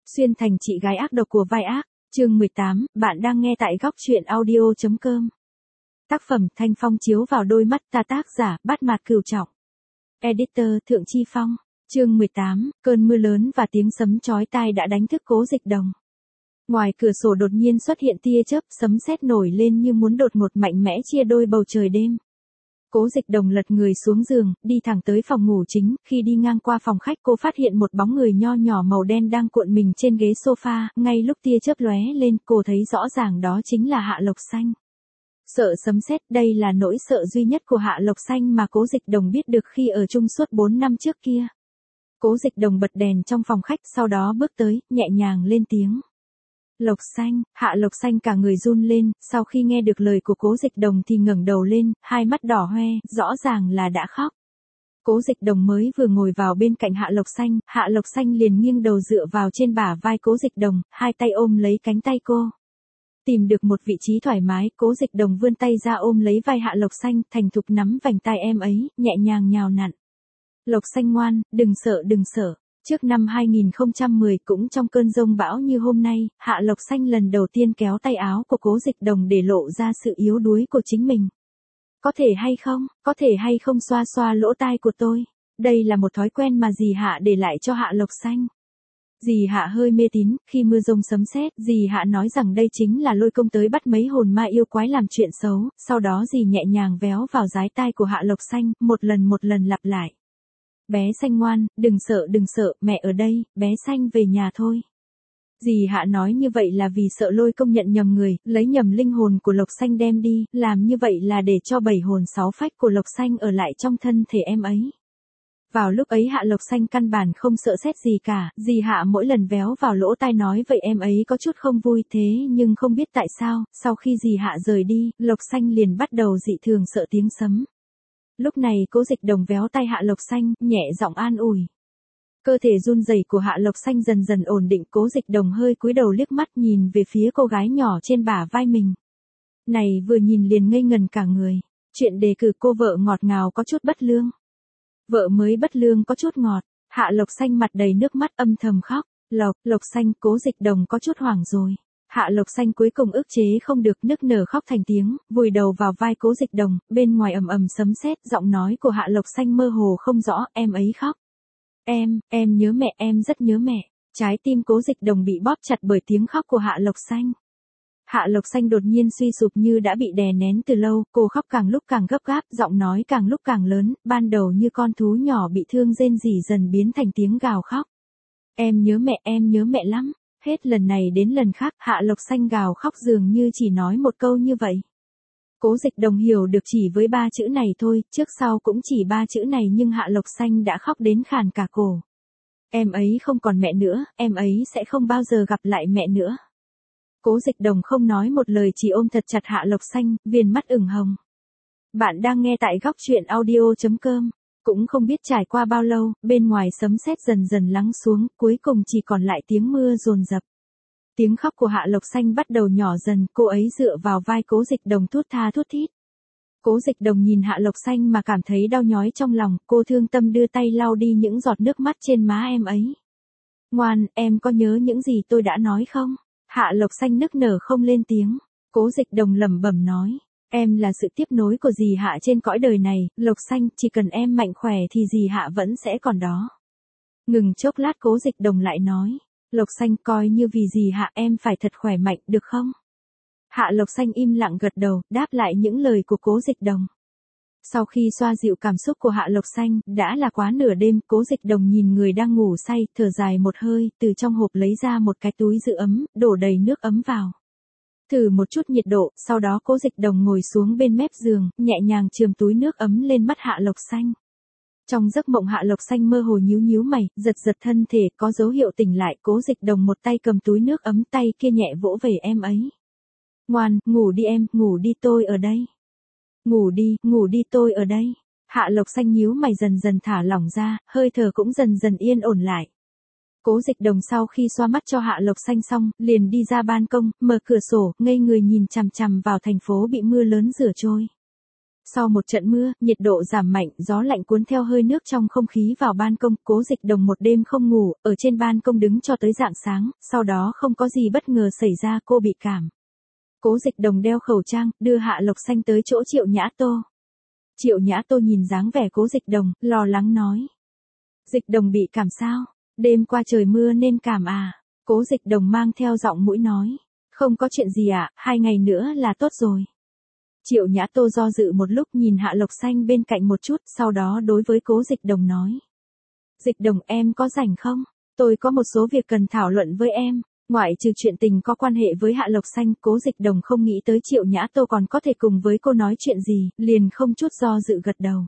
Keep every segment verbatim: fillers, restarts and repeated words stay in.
Xuyên thành chị gái ác độc của vai ác, chương mười tám, bạn đang nghe tại góc truyện audio.com. Tác phẩm Thanh Phong chiếu vào đôi mắt ta, tác giả Bát Mạt Cửu Trọng. Editor Thượng Chi Phong. Chương mười tám, cơn mưa lớn và tiếng sấm chói tai đã đánh thức Cố Dịch Đồng. Ngoài cửa sổ đột nhiên xuất hiện tia chớp, sấm sét nổi lên như muốn đột ngột mạnh mẽ chia đôi bầu trời đêm. Cố Dịch Đồng lật người xuống giường, đi thẳng tới phòng ngủ chính, khi đi ngang qua phòng khách cô phát hiện một bóng người nho nhỏ màu đen đang cuộn mình trên ghế sofa, ngay lúc tia chớp lóe lên, cô thấy rõ ràng đó chính là Hạ Lộc Xanh. Sợ sấm sét, đây là nỗi sợ duy nhất của Hạ Lộc Xanh mà Cố Dịch Đồng biết được khi ở chung suốt bốn năm trước kia. Cố Dịch Đồng bật đèn trong phòng khách, sau đó bước tới, nhẹ nhàng lên tiếng. Lộc Xanh, Hạ Lộc Xanh cả người run lên, sau khi nghe được lời của Cố Dịch Đồng thì ngẩng đầu lên, hai mắt đỏ hoe, rõ ràng là đã khóc. Cố Dịch Đồng mới vừa ngồi vào bên cạnh Hạ Lộc Xanh, Hạ Lộc Xanh liền nghiêng đầu dựa vào trên bả vai Cố Dịch Đồng, hai tay ôm lấy cánh tay cô. Tìm được một vị trí thoải mái, Cố Dịch Đồng vươn tay ra ôm lấy vai Hạ Lộc Xanh, thành thục nắm vành tai em ấy, nhẹ nhàng nhào nặn. Lộc Xanh ngoan, đừng sợ đừng sợ. Trước năm hai nghìn không trăm mười, cũng trong cơn giông bão như hôm nay, Hạ Lộc Xanh lần đầu tiên kéo tay áo của Cố Dịch Đồng để lộ ra sự yếu đuối của chính mình. Có thể hay không, có thể hay không xoa xoa lỗ tai của tôi. Đây là một thói quen mà dì Hạ để lại cho Hạ Lộc Xanh. Dì Hạ hơi mê tín, khi mưa giông sấm sét, dì Hạ nói rằng đây chính là lôi công tới bắt mấy hồn ma yêu quái làm chuyện xấu, sau đó dì nhẹ nhàng véo vào dái tai của Hạ Lộc Xanh, một lần một lần lặp lại. Bé Xanh ngoan, đừng sợ đừng sợ, mẹ ở đây, bé Xanh về nhà thôi. Dì Hạ nói như vậy là vì sợ lôi công nhận nhầm người, lấy nhầm linh hồn của Lộc Xanh đem đi, làm như vậy là để cho bảy hồn sáu phách của Lộc Xanh ở lại trong thân thể em ấy. Vào lúc ấy Hạ Lộc Xanh căn bản không sợ sét gì cả, dì Hạ mỗi lần véo vào lỗ tai nói vậy em ấy có chút không vui, thế nhưng không biết tại sao, sau khi dì Hạ rời đi, Lộc Xanh liền bắt đầu dị thường sợ tiếng sấm. Lúc này Cố Dịch Đồng véo tay Hạ Lộc Xanh, nhẹ giọng an ủi. Cơ thể run rẩy của Hạ Lộc Xanh dần dần ổn định, Cố Dịch Đồng hơi cúi đầu liếc mắt nhìn về phía cô gái nhỏ trên bả vai mình. Này vừa nhìn liền ngây ngần cả người, chuyện đề cử cô vợ ngọt ngào có chút bất lương. Vợ mới bất lương có chút ngọt, Hạ Lộc Xanh mặt đầy nước mắt âm thầm khóc. Lộc, Lộc Xanh, Cố Dịch Đồng có chút hoảng rồi. Hạ Lộc Xanh cuối cùng ức chế không được, nức nở khóc thành tiếng, vùi đầu vào vai Cố Dịch Đồng, bên ngoài ầm ầm sấm sét, giọng nói của Hạ Lộc Xanh mơ hồ không rõ, em ấy khóc. Em, em nhớ mẹ, em rất nhớ mẹ. Trái tim Cố Dịch Đồng bị bóp chặt bởi tiếng khóc của Hạ Lộc Xanh. Hạ Lộc Xanh đột nhiên suy sụp như đã bị đè nén từ lâu, cô khóc càng lúc càng gấp gáp, giọng nói càng lúc càng lớn, ban đầu như con thú nhỏ bị thương rên rỉ dần biến thành tiếng gào khóc. Em nhớ mẹ, em nhớ mẹ lắm. Hết lần này đến lần khác, Hạ Lộc Xanh gào khóc dường như chỉ nói một câu như vậy. Cố Dịch Đồng hiểu được chỉ với ba chữ này thôi, trước sau cũng chỉ ba chữ này nhưng Hạ Lộc Xanh đã khóc đến khàn cả cổ. Em ấy không còn mẹ nữa, em ấy sẽ không bao giờ gặp lại mẹ nữa. Cố Dịch Đồng không nói một lời, chỉ ôm thật chặt Hạ Lộc Xanh, viền mắt ửng hồng. Bạn đang nghe tại góc truyện audio.com. Cũng không biết trải qua bao lâu, bên ngoài sấm sét dần dần lắng xuống, cuối cùng chỉ còn lại tiếng mưa dồn dập. Tiếng khóc của Hạ Lộc Xanh bắt đầu nhỏ dần, cô ấy dựa vào vai Cố Dịch Đồng thút tha thút thít. Cố Dịch Đồng nhìn Hạ Lộc Xanh mà cảm thấy đau nhói trong lòng, cô thương tâm đưa tay lau đi những giọt nước mắt trên má em ấy. Ngoan, em có nhớ những gì tôi đã nói không? Hạ Lộc Xanh nức nở không lên tiếng. Cố Dịch Đồng lẩm bẩm nói. Em là sự tiếp nối của dì Hạ trên cõi đời này, Lộc Xanh, chỉ cần em mạnh khỏe thì dì Hạ vẫn sẽ còn đó. Ngừng chốc lát Cố Dịch Đồng lại nói. Lộc Xanh, coi như vì dì Hạ em phải thật khỏe mạnh, được không? Hạ Lộc Xanh im lặng gật đầu, đáp lại những lời của Cố Dịch Đồng. Sau khi xoa dịu cảm xúc của Hạ Lộc Xanh, đã là quá nửa đêm, Cố Dịch Đồng nhìn người đang ngủ say, thở dài một hơi, từ trong hộp lấy ra một cái túi giữ ấm, đổ đầy nước ấm vào. Thử một chút nhiệt độ, sau đó Cố Dịch Đồng ngồi xuống bên mép giường, nhẹ nhàng chườm túi nước ấm lên mắt Hạ Lộc Xanh. Trong giấc mộng Hạ Lộc Xanh mơ hồ nhíu nhíu mày, giật giật thân thể, có dấu hiệu tỉnh lại, Cố Dịch Đồng một tay cầm túi nước ấm, tay kia nhẹ vỗ về em ấy. Ngoan, ngủ đi em, ngủ đi tôi ở đây. Ngủ đi, ngủ đi tôi ở đây. Hạ Lộc Xanh nhíu mày dần dần thả lỏng ra, hơi thở cũng dần dần yên ổn lại. Cố Dịch Đồng sau khi xoa mắt cho Hạ Lộc Xanh xong, liền đi ra ban công, mở cửa sổ, ngây người nhìn chằm chằm vào thành phố bị mưa lớn rửa trôi. Sau một trận mưa, nhiệt độ giảm mạnh, gió lạnh cuốn theo hơi nước trong không khí vào ban công, Cố Dịch Đồng một đêm không ngủ, ở trên ban công đứng cho tới rạng sáng, sau đó không có gì bất ngờ xảy ra, cô bị cảm. Cố Dịch Đồng đeo khẩu trang, đưa Hạ Lộc Xanh tới chỗ Triệu Nhã Tô. Triệu Nhã Tô nhìn dáng vẻ Cố Dịch Đồng, lo lắng nói. Dịch Đồng bị cảm sao? Đêm qua trời mưa nên cảm à? Cố Dịch Đồng mang theo giọng mũi nói. Không có chuyện gì ạ, à, hai ngày nữa là tốt rồi. Triệu Nhã Tô do dự một lúc nhìn Hạ Lộc Xanh bên cạnh một chút, sau đó đối với Cố Dịch Đồng nói. Dịch Đồng em có rảnh không? Tôi có một số việc cần thảo luận với em. Ngoại trừ chuyện tình có quan hệ với Hạ Lộc Xanh, Cố Dịch Đồng không nghĩ tới Triệu Nhã Tô còn có thể cùng với cô nói chuyện gì, liền không chút do dự gật đầu.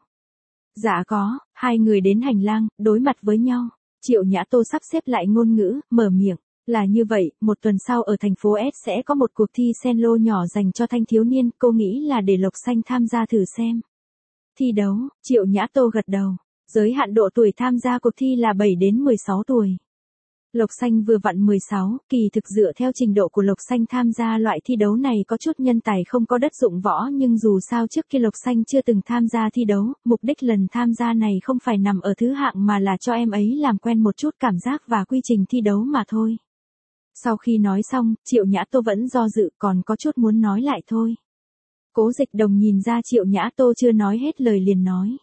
Dạ có, hai người đến hành lang, đối mặt với nhau. Triệu Nhã Tô sắp xếp lại ngôn ngữ, mở miệng. Là như vậy, một tuần sau ở thành phố S sẽ có một cuộc thi cello nhỏ dành cho thanh thiếu niên, cô nghĩ là để Lộc Xanh tham gia thử xem. Thi đấu, Triệu Nhã Tô gật đầu. Giới hạn độ tuổi tham gia cuộc thi là bảy đến mười sáu tuổi. Lộc Xanh vừa vặn mười sáu, kỳ thực dựa theo trình độ của Lộc Xanh tham gia loại thi đấu này có chút nhân tài không có đất dụng võ, nhưng dù sao trước khi Lộc Xanh chưa từng tham gia thi đấu, mục đích lần tham gia này không phải nằm ở thứ hạng mà là cho em ấy làm quen một chút cảm giác và quy trình thi đấu mà thôi. Sau khi nói xong, Triệu Nhã Tô vẫn do dự, còn có chút muốn nói lại thôi. Cố Dịch Đồng nhìn ra Triệu Nhã Tô chưa nói hết lời liền nói.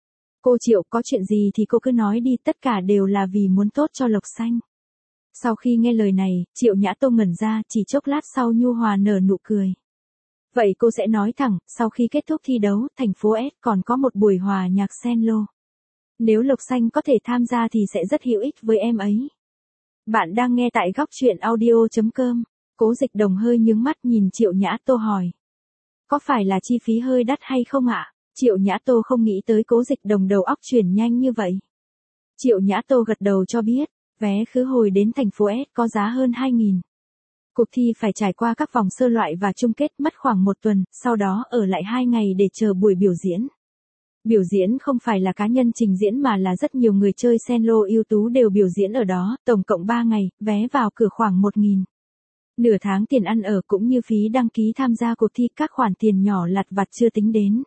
Cô Triệu, có chuyện gì thì cô cứ nói đi, tất cả đều là vì muốn tốt cho Lộc Xanh. Sau khi nghe lời này, Triệu Nhã Tô ngẩn ra, chỉ chốc lát sau nhu hòa nở nụ cười. Vậy cô sẽ nói thẳng, sau khi kết thúc thi đấu, thành phố S còn có một buổi hòa nhạc cello. Nếu Lộc Xanh có thể tham gia thì sẽ rất hữu ích với em ấy. Bạn đang nghe tại góc truyện audio chấm com. Cố Dịch Đồng hơi nhướng mắt nhìn Triệu Nhã Tô hỏi. Có phải là chi phí hơi đắt hay không ạ? Triệu Nhã Tô không nghĩ tới Cố Dịch Đồng đầu óc chuyển nhanh như vậy. Triệu Nhã Tô gật đầu cho biết, vé khứ hồi đến thành phố S có giá hơn hai nghìn. Cuộc thi phải trải qua các vòng sơ loại và chung kết, mất khoảng một tuần, sau đó ở lại hai ngày để chờ buổi biểu diễn. Biểu diễn không phải là cá nhân trình diễn mà là rất nhiều người chơi cello ưu tú đều biểu diễn ở đó, tổng cộng ba ngày, vé vào cửa khoảng một nghìn. Nửa tháng tiền ăn ở cũng như phí đăng ký tham gia cuộc thi, các khoản tiền nhỏ lặt vặt chưa tính đến.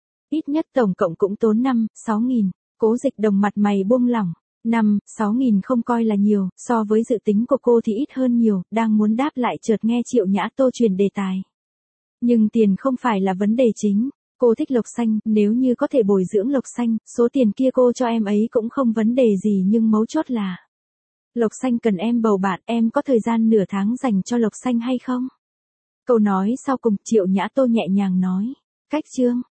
Ít nhất tổng cộng cũng tốn năm, sáu nghìn. Cố Dịch Đồng mặt mày buông lỏng. năm, sáu nghìn không coi là nhiều, so với dự tính của cô thì ít hơn nhiều, đang muốn đáp lại chợt nghe Triệu Nhã Tô truyền đề tài. Nhưng tiền không phải là vấn đề chính. Cô thích Lộc Xanh, nếu như có thể bồi dưỡng Lộc Xanh, số tiền kia cô cho em ấy cũng không vấn đề gì, nhưng mấu chốt là Lộc Xanh cần em bầu bạn, em có thời gian nửa tháng dành cho Lộc Xanh hay không? Câu nói sau cùng Triệu Nhã Tô nhẹ nhàng nói. Cách chương.